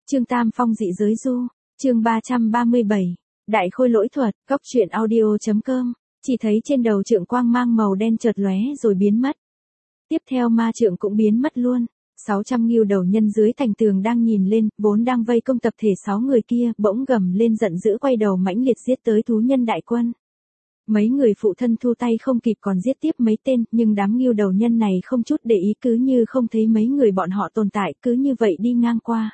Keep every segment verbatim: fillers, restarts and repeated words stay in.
Chương Tam Phong dị giới du, chương ba trăm ba mươi bảy, Đại Khôi Lỗi Thuật, Cóc truyện audio.com, chỉ thấy trên đầu trượng quang mang màu đen chợt lóe rồi biến mất. Tiếp theo ma trượng cũng biến mất luôn. sáu trăm ngưu đầu nhân dưới thành tường đang nhìn lên, vốn đang vây công tập thể sáu người kia, bỗng gầm lên giận dữ quay đầu mãnh liệt giết tới thú nhân đại quân. Mấy người phụ thân thu tay không kịp còn giết tiếp mấy tên, nhưng đám ngưu đầu nhân này không chút để ý, cứ như không thấy mấy người bọn họ tồn tại, cứ như vậy đi ngang qua.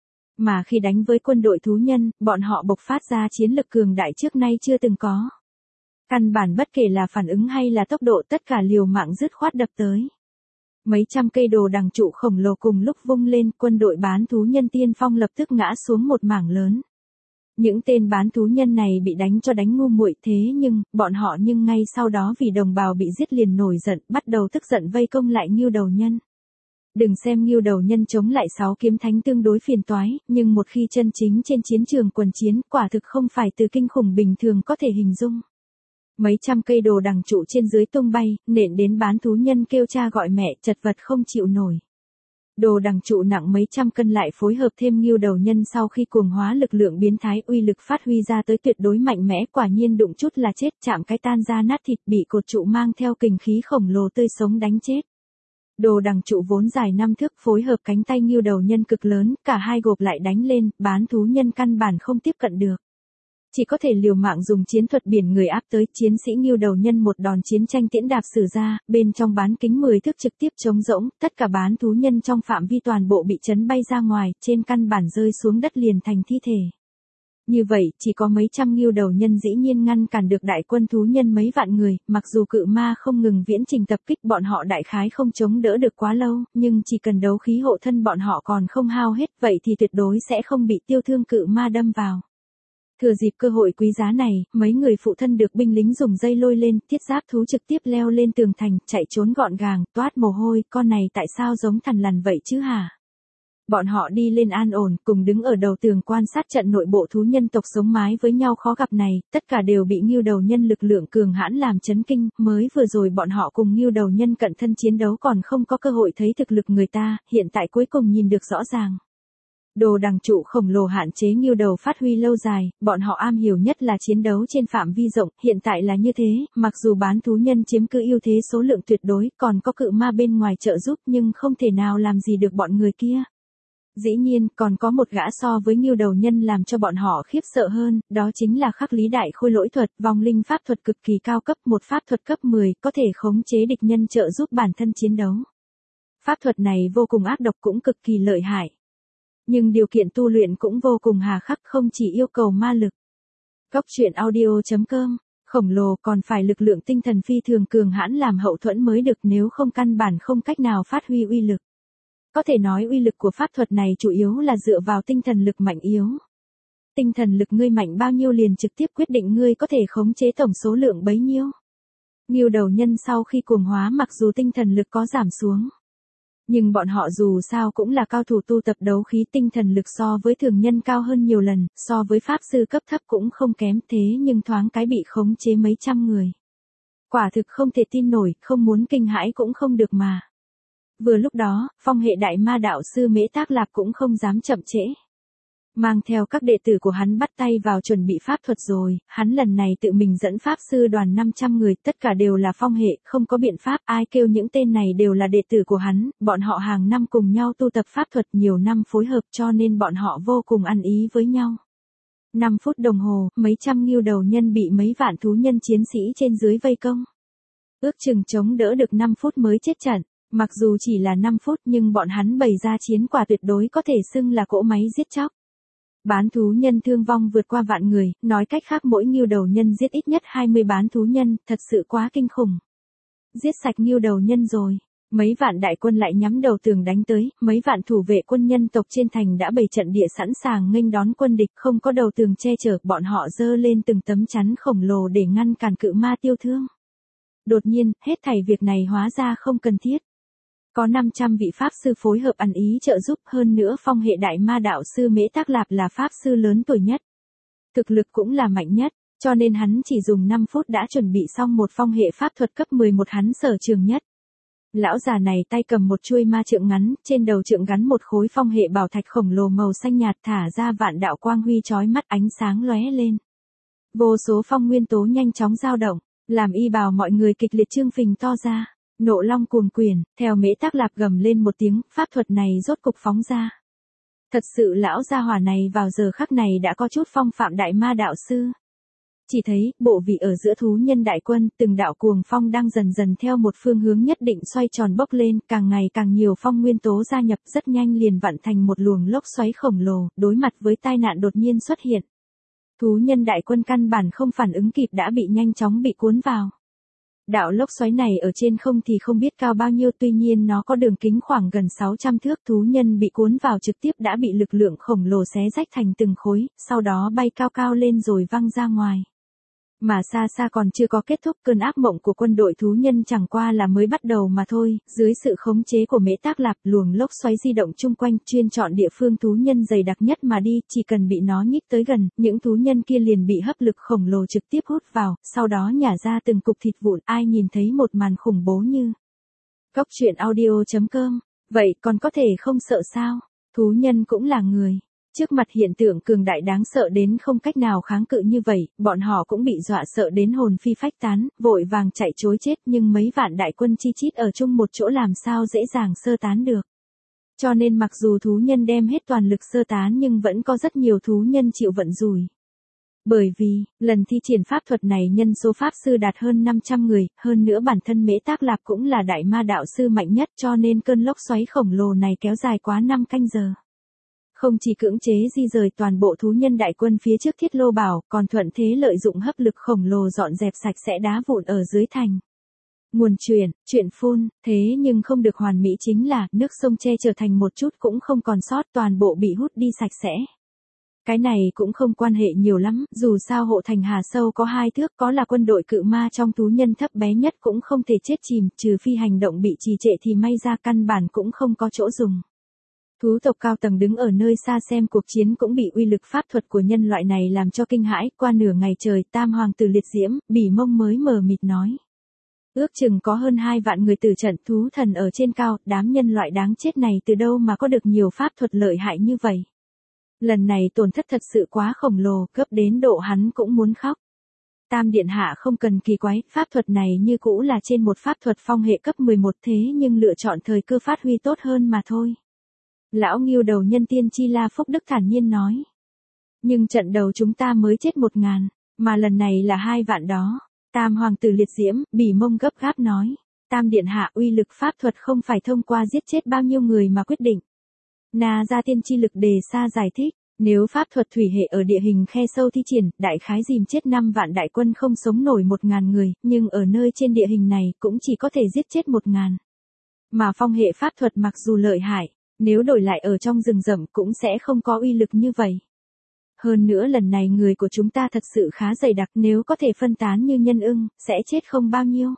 Mà khi đánh với quân đội thú nhân, bọn họ bộc phát ra chiến lực cường đại trước nay chưa từng có. Căn bản bất kể là phản ứng hay là tốc độ, tất cả liều mạng dứt khoát đập tới. Mấy trăm cây đồ đằng trụ khổng lồ cùng lúc vung lên, quân đội bán thú nhân tiên phong lập tức ngã xuống một mảng lớn. Những tên bán thú nhân này bị đánh cho đánh ngu muội, thế nhưng, bọn họ nhưng ngay sau đó vì đồng bào bị giết liền nổi giận, bắt đầu tức giận vây công lại ngưu đầu nhân. Đừng xem ngưu đầu nhân chống lại sáu kiếm thánh tương đối phiền toái, nhưng một khi chân chính trên chiến trường quần chiến, quả thực không phải từ kinh khủng bình thường có thể hình dung. Mấy trăm cây đồ đằng trụ trên dưới tung bay, nện đến bán thú nhân kêu cha gọi mẹ, chật vật không chịu nổi. Đồ đằng trụ nặng mấy trăm cân lại phối hợp thêm ngưu đầu nhân sau khi cuồng hóa lực lượng biến thái, uy lực phát huy ra tới tuyệt đối mạnh mẽ, quả nhiên đụng chút là chết, chạm cái tan ra nát thịt, bị cột trụ mang theo kình khí khổng lồ tươi sống đánh chết. Đồ đằng trụ vốn dài năm thước, phối hợp cánh tay ngưu đầu nhân cực lớn, cả hai gộp lại đánh lên, bán thú nhân căn bản không tiếp cận được. Chỉ có thể liều mạng dùng chiến thuật biển người áp tới, chiến sĩ ngưu đầu nhân một đòn chiến tranh tiễn đạp sử ra, bên trong bán kính mười thước trực tiếp trống rỗng, tất cả bán thú nhân trong phạm vi toàn bộ bị chấn bay ra ngoài, trên căn bản rơi xuống đất liền thành thi thể. Như vậy, chỉ có mấy trăm ngưu đầu nhân dĩ nhiên ngăn cản được đại quân thú nhân mấy vạn người, mặc dù cự ma không ngừng viễn trình tập kích, bọn họ đại khái không chống đỡ được quá lâu, nhưng chỉ cần đấu khí hộ thân bọn họ còn không hao hết, vậy thì tuyệt đối sẽ không bị tiêu thương cự ma đâm vào. Thừa dịp cơ hội quý giá này, mấy người phụ thân được binh lính dùng dây lôi lên, thiết giáp thú trực tiếp leo lên tường thành, chạy trốn gọn gàng, toát mồ hôi, con này tại sao giống thằn lằn vậy chứ hả? Bọn họ đi lên an ổn, cùng đứng ở đầu tường quan sát trận nội bộ thú nhân tộc sống mái với nhau khó gặp này, tất cả đều bị ngưu đầu nhân lực lượng cường hãn làm chấn kinh, mới vừa rồi bọn họ cùng ngưu đầu nhân cận thân chiến đấu còn không có cơ hội thấy thực lực người ta, hiện tại cuối cùng nhìn được rõ ràng. Đồ đằng trụ khổng lồ hạn chế ngưu đầu phát huy lâu dài, bọn họ am hiểu nhất là chiến đấu trên phạm vi rộng, hiện tại là như thế, mặc dù bán thú nhân chiếm cứ ưu thế số lượng tuyệt đối, còn có cự ma bên ngoài trợ giúp nhưng không thể nào làm gì được bọn người kia. Dĩ nhiên, còn có một gã so với ngưu đầu nhân làm cho bọn họ khiếp sợ hơn, đó chính là khắc lý đại khôi lỗi thuật, vong linh pháp thuật cực kỳ cao cấp, một pháp thuật cấp mười, có thể khống chế địch nhân trợ giúp bản thân chiến đấu. Pháp thuật này vô cùng ác độc cũng cực kỳ lợi hại. Nhưng điều kiện tu luyện cũng vô cùng hà khắc, không chỉ yêu cầu ma lực. Cóc truyện audio.com, khổng lồ còn phải lực lượng tinh thần phi thường cường hãn làm hậu thuẫn mới được, nếu không căn bản không cách nào phát huy uy lực. Có thể nói uy lực của pháp thuật này chủ yếu là dựa vào tinh thần lực mạnh yếu. Tinh thần lực ngươi mạnh bao nhiêu liền trực tiếp quyết định ngươi có thể khống chế tổng số lượng bấy nhiêu. Ngưu đầu nhân sau khi cuồng hóa mặc dù tinh thần lực có giảm xuống, nhưng bọn họ dù sao cũng là cao thủ tu tập đấu khí, tinh thần lực so với thường nhân cao hơn nhiều lần, so với pháp sư cấp thấp cũng không kém, thế nhưng thoáng cái bị khống chế mấy trăm người. Quả thực không thể tin nổi, không muốn kinh hãi cũng không được mà. Vừa lúc đó, phong hệ đại ma đạo sư Mễ Tác Lạp cũng không dám chậm trễ. Mang theo các đệ tử của hắn bắt tay vào chuẩn bị pháp thuật rồi, hắn lần này tự mình dẫn pháp sư đoàn năm trăm người, tất cả đều là phong hệ, không có biện pháp, ai kêu những tên này đều là đệ tử của hắn, bọn họ hàng năm cùng nhau tu tập pháp thuật nhiều năm phối hợp cho nên bọn họ vô cùng ăn ý với nhau. năm phút đồng hồ, mấy trăm ngưu đầu nhân bị mấy vạn thú nhân chiến sĩ trên dưới vây công. Ước chừng chống đỡ được năm phút mới chết trận. Mặc dù chỉ là năm phút nhưng bọn hắn bày ra chiến quả tuyệt đối có thể xưng là cỗ máy giết chóc. Bán thú nhân thương vong vượt qua vạn người, nói cách khác mỗi ngưu đầu nhân giết ít nhất hai mươi bán thú nhân, thật sự quá kinh khủng. Giết sạch ngưu đầu nhân rồi, mấy vạn đại quân lại nhắm đầu tường đánh tới, mấy vạn thủ vệ quân nhân tộc trên thành đã bày trận địa sẵn sàng nghênh đón quân địch, không có đầu tường che chở, bọn họ giơ lên từng tấm chắn khổng lồ để ngăn cản cự ma tiêu thương. Đột nhiên, hết thảy việc này hóa ra không cần thiết. Có năm trăm vị pháp sư phối hợp ăn ý trợ giúp, hơn nữa phong hệ đại ma đạo sư Mễ Tác Lạp là pháp sư lớn tuổi nhất. Thực lực cũng là mạnh nhất, cho nên hắn chỉ dùng năm phút đã chuẩn bị xong một phong hệ pháp thuật cấp mười một hắn sở trường nhất. Lão già này tay cầm một chuôi ma trượng ngắn, trên đầu trượng gắn một khối phong hệ bảo thạch khổng lồ màu xanh nhạt thả ra vạn đạo quang huy chói mắt ánh sáng lóe lên. Vô số phong nguyên tố nhanh chóng dao động, làm y bào mọi người kịch liệt trương phình to ra. Nộ long cuồn quyển, theo Mễ Tác Lạp gầm lên một tiếng, pháp thuật này rốt cục phóng ra. Thật sự lão gia hỏa này vào giờ khắc này đã có chút phong phạm đại ma đạo sư. Chỉ thấy, bộ vị ở giữa thú nhân đại quân, từng đạo cuồng phong đang dần dần theo một phương hướng nhất định xoay tròn bốc lên, càng ngày càng nhiều phong nguyên tố gia nhập rất nhanh liền vặn thành một luồng lốc xoáy khổng lồ, đối mặt với tai nạn đột nhiên xuất hiện. Thú nhân đại quân căn bản không phản ứng kịp đã bị nhanh chóng bị cuốn vào. Đạo lốc xoáy này ở trên không thì không biết cao bao nhiêu, tuy nhiên nó có đường kính khoảng gần sáu trăm thước, thú nhân bị cuốn vào trực tiếp đã bị lực lượng khổng lồ xé rách thành từng khối, sau đó bay cao cao lên rồi văng ra ngoài. Mà xa xa còn chưa có kết thúc, cơn ác mộng của quân đội thú nhân chẳng qua là mới bắt đầu mà thôi, dưới sự khống chế của Mễ Tác Lạp, luồng lốc xoáy di động chung quanh, chuyên chọn địa phương thú nhân dày đặc nhất mà đi, chỉ cần bị nó nhích tới gần, những thú nhân kia liền bị hấp lực khổng lồ trực tiếp hút vào, sau đó nhả ra từng cục thịt vụn, ai nhìn thấy một màn khủng bố như. Cóc truyện audio chấm com, vậy còn có thể không sợ sao? Thú nhân cũng là người. Trước mặt hiện tượng cường đại đáng sợ đến không cách nào kháng cự như vậy, bọn họ cũng bị dọa sợ đến hồn phi phách tán, vội vàng chạy trối chết, nhưng mấy vạn đại quân chi chít ở chung một chỗ làm sao dễ dàng sơ tán được. Cho nên mặc dù thú nhân đem hết toàn lực sơ tán nhưng vẫn có rất nhiều thú nhân chịu vận rủi. Bởi vì, lần thi triển pháp thuật này nhân số pháp sư đạt hơn năm trăm người, hơn nữa bản thân Mễ Tác Lạp cũng là đại ma đạo sư mạnh nhất, cho nên cơn lốc xoáy khổng lồ này kéo dài quá năm canh giờ. Không chỉ cưỡng chế di rời toàn bộ thú nhân đại quân phía trước Thiết Lô Bảo, còn thuận thế lợi dụng hấp lực khổng lồ dọn dẹp sạch sẽ đá vụn ở dưới thành. Nguồn truyền, chuyện phun, thế nhưng không được hoàn mỹ chính là, nước sông che trở thành một chút cũng không còn sót, toàn bộ bị hút đi sạch sẽ. Cái này cũng không quan hệ nhiều lắm, dù sao hộ thành Hà Sâu có hai thước, có là quân đội cự ma trong thú nhân thấp bé nhất cũng không thể chết chìm, trừ phi hành động bị trì trệ thì may ra căn bản cũng không có chỗ dùng. Thú tộc cao tầng đứng ở nơi xa xem cuộc chiến cũng bị uy lực pháp thuật của nhân loại này làm cho kinh hãi, qua nửa ngày trời tam hoàng tử liệt diễm, Bỉ Mông mới mờ mịt nói. Ước chừng có hơn hai vạn người tử trận, thú thần ở trên cao, đám nhân loại đáng chết này từ đâu mà có được nhiều pháp thuật lợi hại như vậy. Lần này tổn thất thật sự quá khổng lồ, cấp đến độ hắn cũng muốn khóc. Tam điện hạ không cần kỳ quái, pháp thuật này như cũ là trên một pháp thuật phong hệ cấp mười một thế nhưng lựa chọn thời cơ phát huy tốt hơn mà thôi. Lão Ngưu đầu nhân tiên Chi La Phúc Đức thản nhiên nói. Nhưng trận đầu chúng ta mới chết một ngàn, mà lần này là hai vạn đó. Tam hoàng tử liệt diễm, Bỉ Mông gấp gáp nói. Tam điện hạ, uy lực pháp thuật không phải thông qua giết chết bao nhiêu người mà quyết định. Na Gia Tiên Chi Lực Đề Sa giải thích. Nếu pháp thuật thủy hệ ở địa hình khe sâu thi triển, đại khái dìm chết năm vạn đại quân không sống nổi một ngàn người, nhưng ở nơi trên địa hình này cũng chỉ có thể giết chết một ngàn. Mà phong hệ pháp thuật mặc dù lợi hại, nếu đổi lại ở trong rừng rậm cũng sẽ không có uy lực như vậy. Hơn nữa lần này người của chúng ta thật sự khá dày đặc, nếu có thể phân tán như nhân ưng, sẽ chết không bao nhiêu.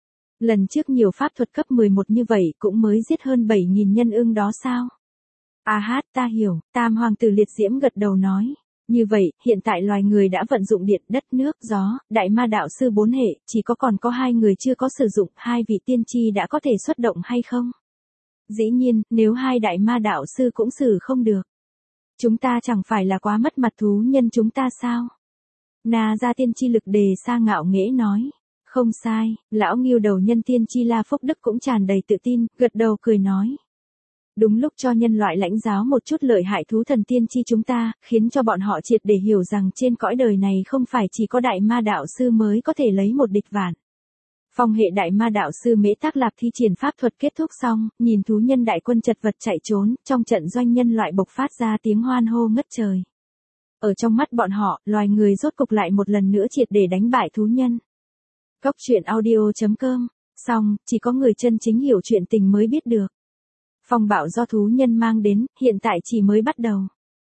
Lần trước nhiều pháp thuật cấp mười một như vậy cũng mới giết hơn bảy nghìn nhân ưng đó sao? À hát, ta hiểu, tam hoàng tử liệt diễm gật đầu nói. Như vậy, hiện tại loài người đã vận dụng điện, đất, nước, gió, đại ma đạo sư bốn hệ, chỉ có còn có hai người chưa có sử dụng, hai vị tiên tri đã có thể xuất động hay không? Dĩ nhiên, nếu hai đại ma đạo sư cũng xử không được. Chúng ta chẳng phải là quá mất mặt thú nhân chúng ta sao? Na Gia Tiên Chi Lực Đề Sa ngạo nghễ nói. Không sai, lão Ngưu đầu nhân tiên Chi La Phúc Đức cũng tràn đầy tự tin, gật đầu cười nói. Đúng lúc cho nhân loại lãnh giáo một chút lợi hại thú thần tiên tri chúng ta, khiến cho bọn họ triệt để hiểu rằng trên cõi đời này không phải chỉ có đại ma đạo sư mới có thể lấy một địch vạn. Phong hệ đại ma đạo sư Mễ Tác Lạp thi triển pháp thuật kết thúc xong, nhìn thú nhân đại quân chật vật chạy trốn, trong trận doanh nhân loại bộc phát ra tiếng hoan hô ngất trời. Ở trong mắt bọn họ, loài người rốt cục lại một lần nữa triệt để đánh bại thú nhân. Cóc truyện audio chấm com, xong, chỉ có người chân chính hiểu chuyện tình mới biết được. Phong bạo do thú nhân mang đến, hiện tại chỉ mới bắt đầu.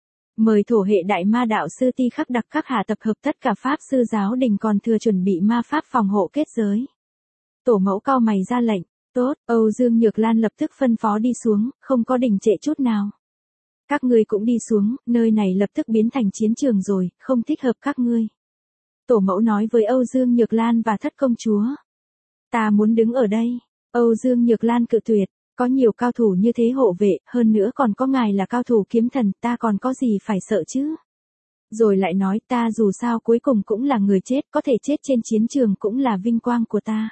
Mời thổ hệ đại ma đạo sư Ti Khắc Đặc Khắc Hà tập hợp tất cả pháp sư giáo đình còn thừa chuẩn bị ma pháp phòng hộ kết giới. Tổ mẫu cau mày ra lệnh, tốt, Âu Dương Nhược Lan lập tức phân phó đi xuống, không có đình trệ chút nào. Các ngươi cũng đi xuống, nơi này lập tức biến thành chiến trường rồi, không thích hợp các ngươi. Tổ mẫu nói với Âu Dương Nhược Lan và thất công chúa. Ta muốn đứng ở đây. Âu Dương Nhược Lan cự tuyệt, có nhiều cao thủ như thế hộ vệ, hơn nữa còn có ngài là cao thủ kiếm thần, ta còn có gì phải sợ chứ? Rồi lại nói ta dù sao cuối cùng cũng là người chết, có thể chết trên chiến trường cũng là vinh quang của ta.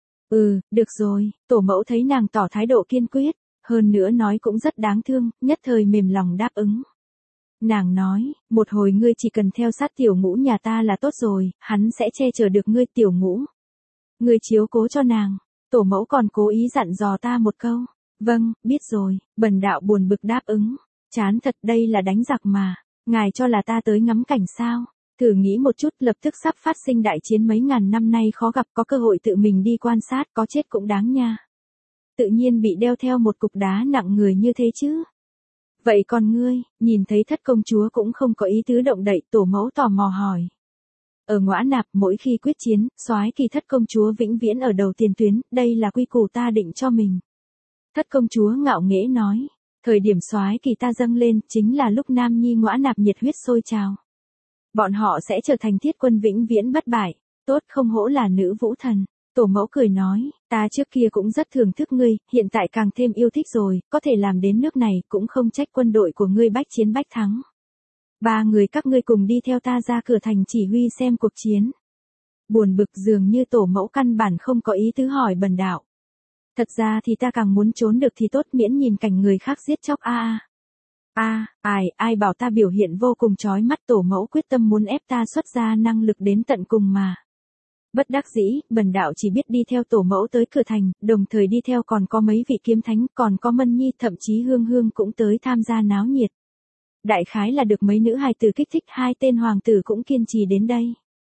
Ừ, được rồi, tổ mẫu thấy nàng tỏ thái độ kiên quyết, hơn nữa nói cũng rất đáng thương, nhất thời mềm lòng đáp ứng. Nàng nói, một hồi ngươi chỉ cần theo sát tiểu ngũ nhà ta là tốt rồi, hắn sẽ che chở được ngươi tiểu ngũ. Ngươi chiếu cố cho nàng, tổ mẫu còn cố ý dặn dò ta một câu. Vâng, biết rồi, bần đạo buồn bực đáp ứng. Chán thật, đây là đánh giặc mà, ngài cho là ta tới ngắm cảnh sao? Thử nghĩ một chút, lập tức sắp phát sinh đại chiến mấy ngàn năm nay khó gặp, có cơ hội tự mình đi quan sát, có chết cũng đáng nha. Tự nhiên bị đeo theo một cục đá nặng người như thế chứ. Vậy còn ngươi, nhìn thấy thất công chúa cũng không có ý tứ động đậy, tổ mẫu tò mò hỏi. Ở Ngõa Nạp, mỗi khi quyết chiến, soái kỳ thất công chúa vĩnh viễn ở đầu tiền tuyến, đây là quy củ ta định cho mình. Thất công chúa ngạo nghễ nói, thời điểm soái kỳ ta dâng lên, chính là lúc Nam Nhi Ngõa Nạp nhiệt huyết sôi trào. Bọn họ sẽ trở thành thiết quân vĩnh viễn bất bại, tốt không hổ là nữ vũ thần. Tổ mẫu cười nói, ta trước kia cũng rất thưởng thức ngươi, hiện tại càng thêm yêu thích rồi, có thể làm đến nước này, cũng không trách quân đội của ngươi bách chiến bách thắng. Ba người các ngươi cùng đi theo ta ra cửa thành chỉ huy xem cuộc chiến. Buồn bực dường như tổ mẫu căn bản không có ý tứ hỏi bần đạo. Thật ra thì ta càng muốn trốn được thì tốt, miễn nhìn cảnh người khác giết chóc a a. A, ai, ai bảo ta biểu hiện vô cùng chói mắt, tổ mẫu quyết tâm muốn ép ta xuất ra năng lực đến tận cùng mà. Bất đắc dĩ, bần đạo chỉ biết đi theo tổ mẫu tới cửa thành, đồng thời đi theo còn có mấy vị kiếm thánh, còn có Mân Nhi, thậm chí Hương Hương cũng tới tham gia náo nhiệt. Đại khái là được mấy nữ hài tử kích thích, hai tên hoàng tử cũng kiên trì đến đây.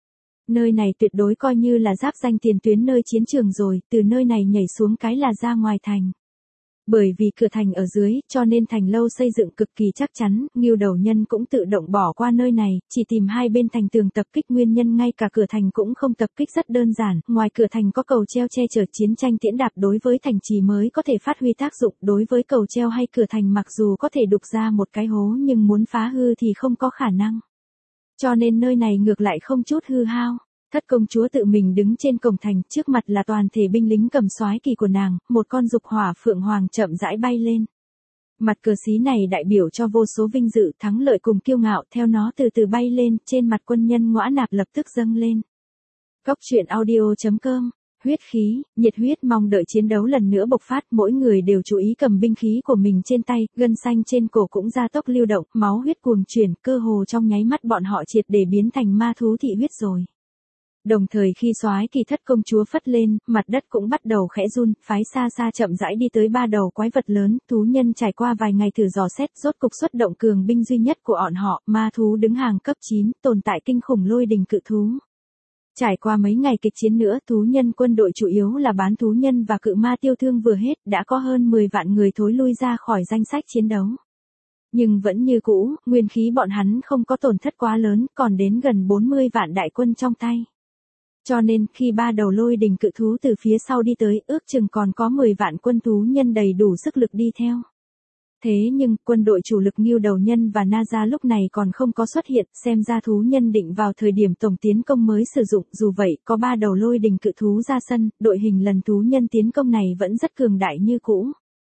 Nơi này tuyệt đối coi như là giáp danh tiền tuyến nơi chiến trường rồi, từ nơi này nhảy xuống cái là ra ngoài thành. Bởi vì cửa thành ở dưới, cho nên thành lâu xây dựng cực kỳ chắc chắn, Ngưu Đầu Nhân cũng tự động bỏ qua nơi này, chỉ tìm hai bên thành tường tập kích, nguyên nhân ngay cả cửa thành cũng không tập kích rất đơn giản, ngoài cửa thành có cầu treo che chở, chiến tranh tiễn đạp đối với thành trì mới có thể phát huy tác dụng, đối với cầu treo hay cửa thành mặc dù có thể đục ra một cái hố nhưng muốn phá hư thì không có khả năng. Cho nên nơi này ngược lại không chút hư hao. Thất công chúa tự mình đứng trên cổng thành, trước mặt là toàn thể binh lính cầm soái kỳ của nàng, một con dục hỏa phượng hoàng chậm rãi bay lên. Mặt cờ xí này đại biểu cho vô số vinh dự, thắng lợi cùng kiêu ngạo, theo nó từ từ bay lên, trên mặt quân nhân Ngõa Nạp lập tức dâng lên. Góc truyện audio chấm com, huyết khí, nhiệt huyết mong đợi chiến đấu lần nữa bộc phát, mỗi người đều chú ý cầm binh khí của mình trên tay, gân xanh trên cổ cũng gia tốc lưu động, máu huyết cuồng chuyển, cơ hồ trong nháy mắt bọn họ triệt để biến thành ma thú thị huyết rồi. Đồng thời khi soái kỳ thất công chúa phất lên, mặt đất cũng bắt đầu khẽ run, phái xa xa chậm rãi đi tới ba đầu quái vật lớn, thú nhân trải qua vài ngày thử dò xét, rốt cục xuất động cường binh duy nhất của bọn họ, ma thú đứng hàng cấp chín, tồn tại kinh khủng lôi đình cự thú. Trải qua mấy ngày kịch chiến nữa, thú nhân quân đội chủ yếu là bán thú nhân và cự ma tiêu thương vừa hết, đã có hơn mười vạn người thối lui ra khỏi danh sách chiến đấu. Nhưng vẫn như cũ, nguyên khí bọn hắn không có tổn thất quá lớn, còn đến gần bốn mươi vạn đại quân trong tay. Cho nên, khi ba đầu lôi đình cự thú từ phía sau đi tới, ước chừng còn có mười vạn quân thú nhân đầy đủ sức lực đi theo. Thế nhưng, quân đội chủ lực Ngưu Đầu Nhân và Na Gia lúc này còn không có xuất hiện, xem ra thú nhân định vào thời điểm tổng tiến công mới sử dụng, dù vậy, có ba đầu lôi đình cự thú ra sân, đội hình lần thú nhân tiến công này vẫn rất cường đại như cũ.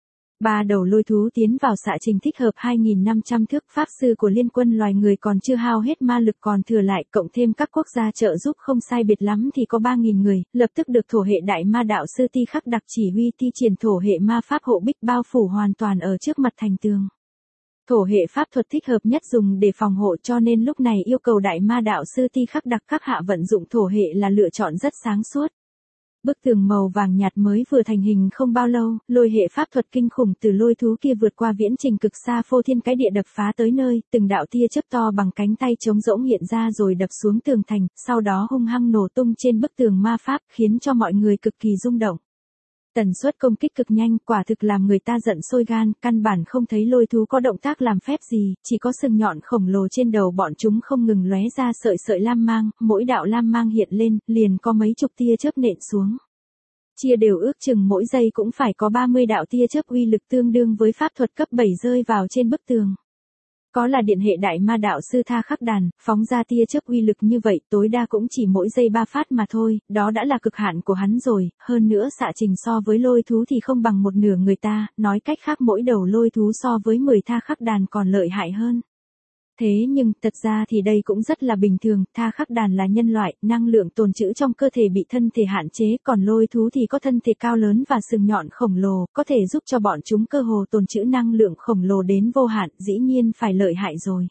Ba đầu lôi thú tiến vào xạ trình thích hợp hai nghìn năm trăm thước, pháp sư của liên quân loài người còn chưa hao hết ma lực còn thừa lại, cộng thêm các quốc gia trợ giúp không sai biệt lắm thì có ba nghìn người, lập tức được thổ hệ đại ma đạo sư Ti Khắc Đặc chỉ huy thi triển thổ hệ ma pháp hộ bích bao phủ hoàn toàn ở trước mặt thành tường. Thổ hệ pháp thuật thích hợp nhất dùng để phòng hộ, cho nên lúc này yêu cầu đại ma đạo sư Ti Khắc Đặc các hạ vận dụng thổ hệ là lựa chọn rất sáng suốt. Bức tường màu vàng nhạt mới vừa thành hình không bao lâu, lôi hệ pháp thuật kinh khủng từ lôi thú kia vượt qua viễn trình cực xa phô thiên cái địa đập phá tới nơi, từng đạo tia chớp to bằng cánh tay trống rỗng hiện ra rồi đập xuống tường thành, sau đó hung hăng nổ tung trên bức tường ma pháp, khiến cho mọi người cực kỳ rung động. Tần suất công kích cực nhanh, quả thực làm người ta giận sôi gan, căn bản không thấy lôi thú có động tác làm phép gì, chỉ có sừng nhọn khổng lồ trên đầu bọn chúng không ngừng lóe ra sợi sợi lam mang, mỗi đạo lam mang hiện lên, liền có mấy chục tia chớp nện xuống. Chia đều ước chừng mỗi giây cũng phải có ba mươi đạo tia chớp uy lực tương đương với pháp thuật cấp bảy rơi vào trên bức tường. Có là điện hệ đại ma đạo sư Tha Khắc Đàn, phóng ra tia chớp uy lực như vậy tối đa cũng chỉ mỗi giây ba phát mà thôi, đó đã là cực hạn của hắn rồi, hơn nữa xạ trình so với lôi thú thì không bằng một nửa người ta, nói cách khác mỗi đầu lôi thú so với mười Tha Khắc Đàn còn lợi hại hơn. Thế nhưng, thật ra thì đây cũng rất là bình thường, Tha Khắc Đàn là nhân loại, năng lượng tồn trữ trong cơ thể bị thân thể hạn chế, còn lôi thú thì có thân thể cao lớn và sừng nhọn khổng lồ, có thể giúp cho bọn chúng cơ hồ tồn trữ năng lượng khổng lồ đến vô hạn, dĩ nhiên phải lợi hại rồi.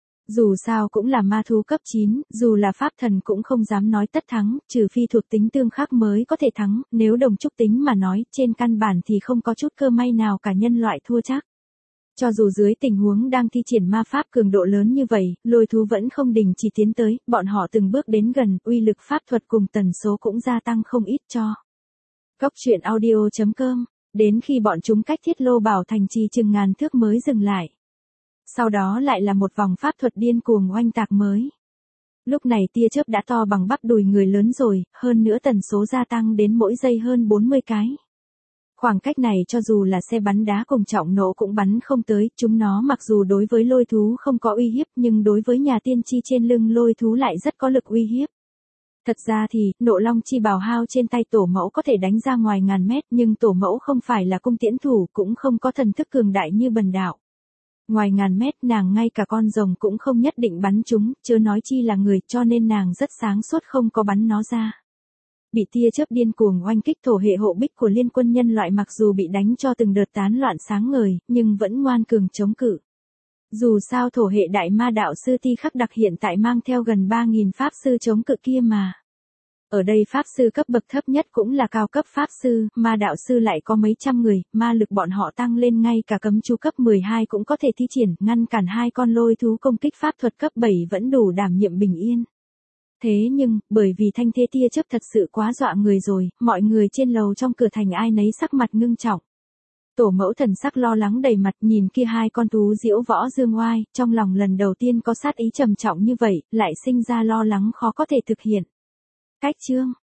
Dù sao cũng là ma thú cấp chín, dù là pháp thần cũng không dám nói tất thắng, trừ phi thuộc tính tương khắc mới có thể thắng, nếu đồng trúc tính mà nói, trên căn bản thì không có chút cơ may nào cả nhân loại thua chắc. Cho dù dưới tình huống đang thi triển ma pháp cường độ lớn như vậy, lôi thú vẫn không đình chỉ tiến tới, bọn họ từng bước đến gần, uy lực pháp thuật cùng tần số cũng gia tăng không ít cho. Góc truyện audio chấm com, đến khi bọn chúng cách thiết lô bảo thành trì chừng ngàn thước mới dừng lại. Sau đó lại là một vòng pháp thuật điên cuồng oanh tạc mới. Lúc này tia chớp đã to bằng bắp đùi người lớn rồi, hơn nữa tần số gia tăng đến mỗi giây hơn bốn mươi cái. Khoảng cách này cho dù là xe bắn đá cùng trọng nổ cũng bắn không tới, chúng nó mặc dù đối với lôi thú không có uy hiếp nhưng đối với nhà tiên tri trên lưng lôi thú lại rất có lực uy hiếp. Thật ra thì, nộ long chi bào hao trên tay tổ mẫu có thể đánh ra ngoài ngàn mét nhưng tổ mẫu không phải là cung tiễn thủ cũng không có thần thức cường đại như bần đạo. Ngoài ngàn mét nàng ngay cả con rồng cũng không nhất định bắn chúng, chớ nói chi là người cho nên nàng rất sáng suốt không có bắn nó ra. Bị tia chớp điên cuồng oanh kích thổ hệ hộ bích của liên quân nhân loại mặc dù bị đánh cho từng đợt tán loạn sáng ngời, nhưng vẫn ngoan cường chống cự. Dù sao thổ hệ đại ma đạo sư Ti Khắc Đặc hiện tại mang theo gần ba nghìn pháp sư chống cự kia mà. Ở đây pháp sư cấp bậc thấp nhất cũng là cao cấp pháp sư, ma đạo sư lại có mấy trăm người, ma lực bọn họ tăng lên ngay cả cấm chú cấp mười hai cũng có thể thi triển, ngăn cản hai con lôi thú công kích pháp thuật cấp bảy vẫn đủ đảm nhiệm bình yên. Thế nhưng, bởi vì thanh thế tia chớp thật sự quá dọa người rồi, mọi người trên lầu trong cửa thành ai nấy sắc mặt ngưng trọng. Tổ mẫu thần sắc lo lắng đầy mặt nhìn kia hai con thú diễu võ dương oai, trong lòng lần đầu tiên có sát ý trầm trọng như vậy, lại sinh ra lo lắng khó có thể thực hiện. Cách chương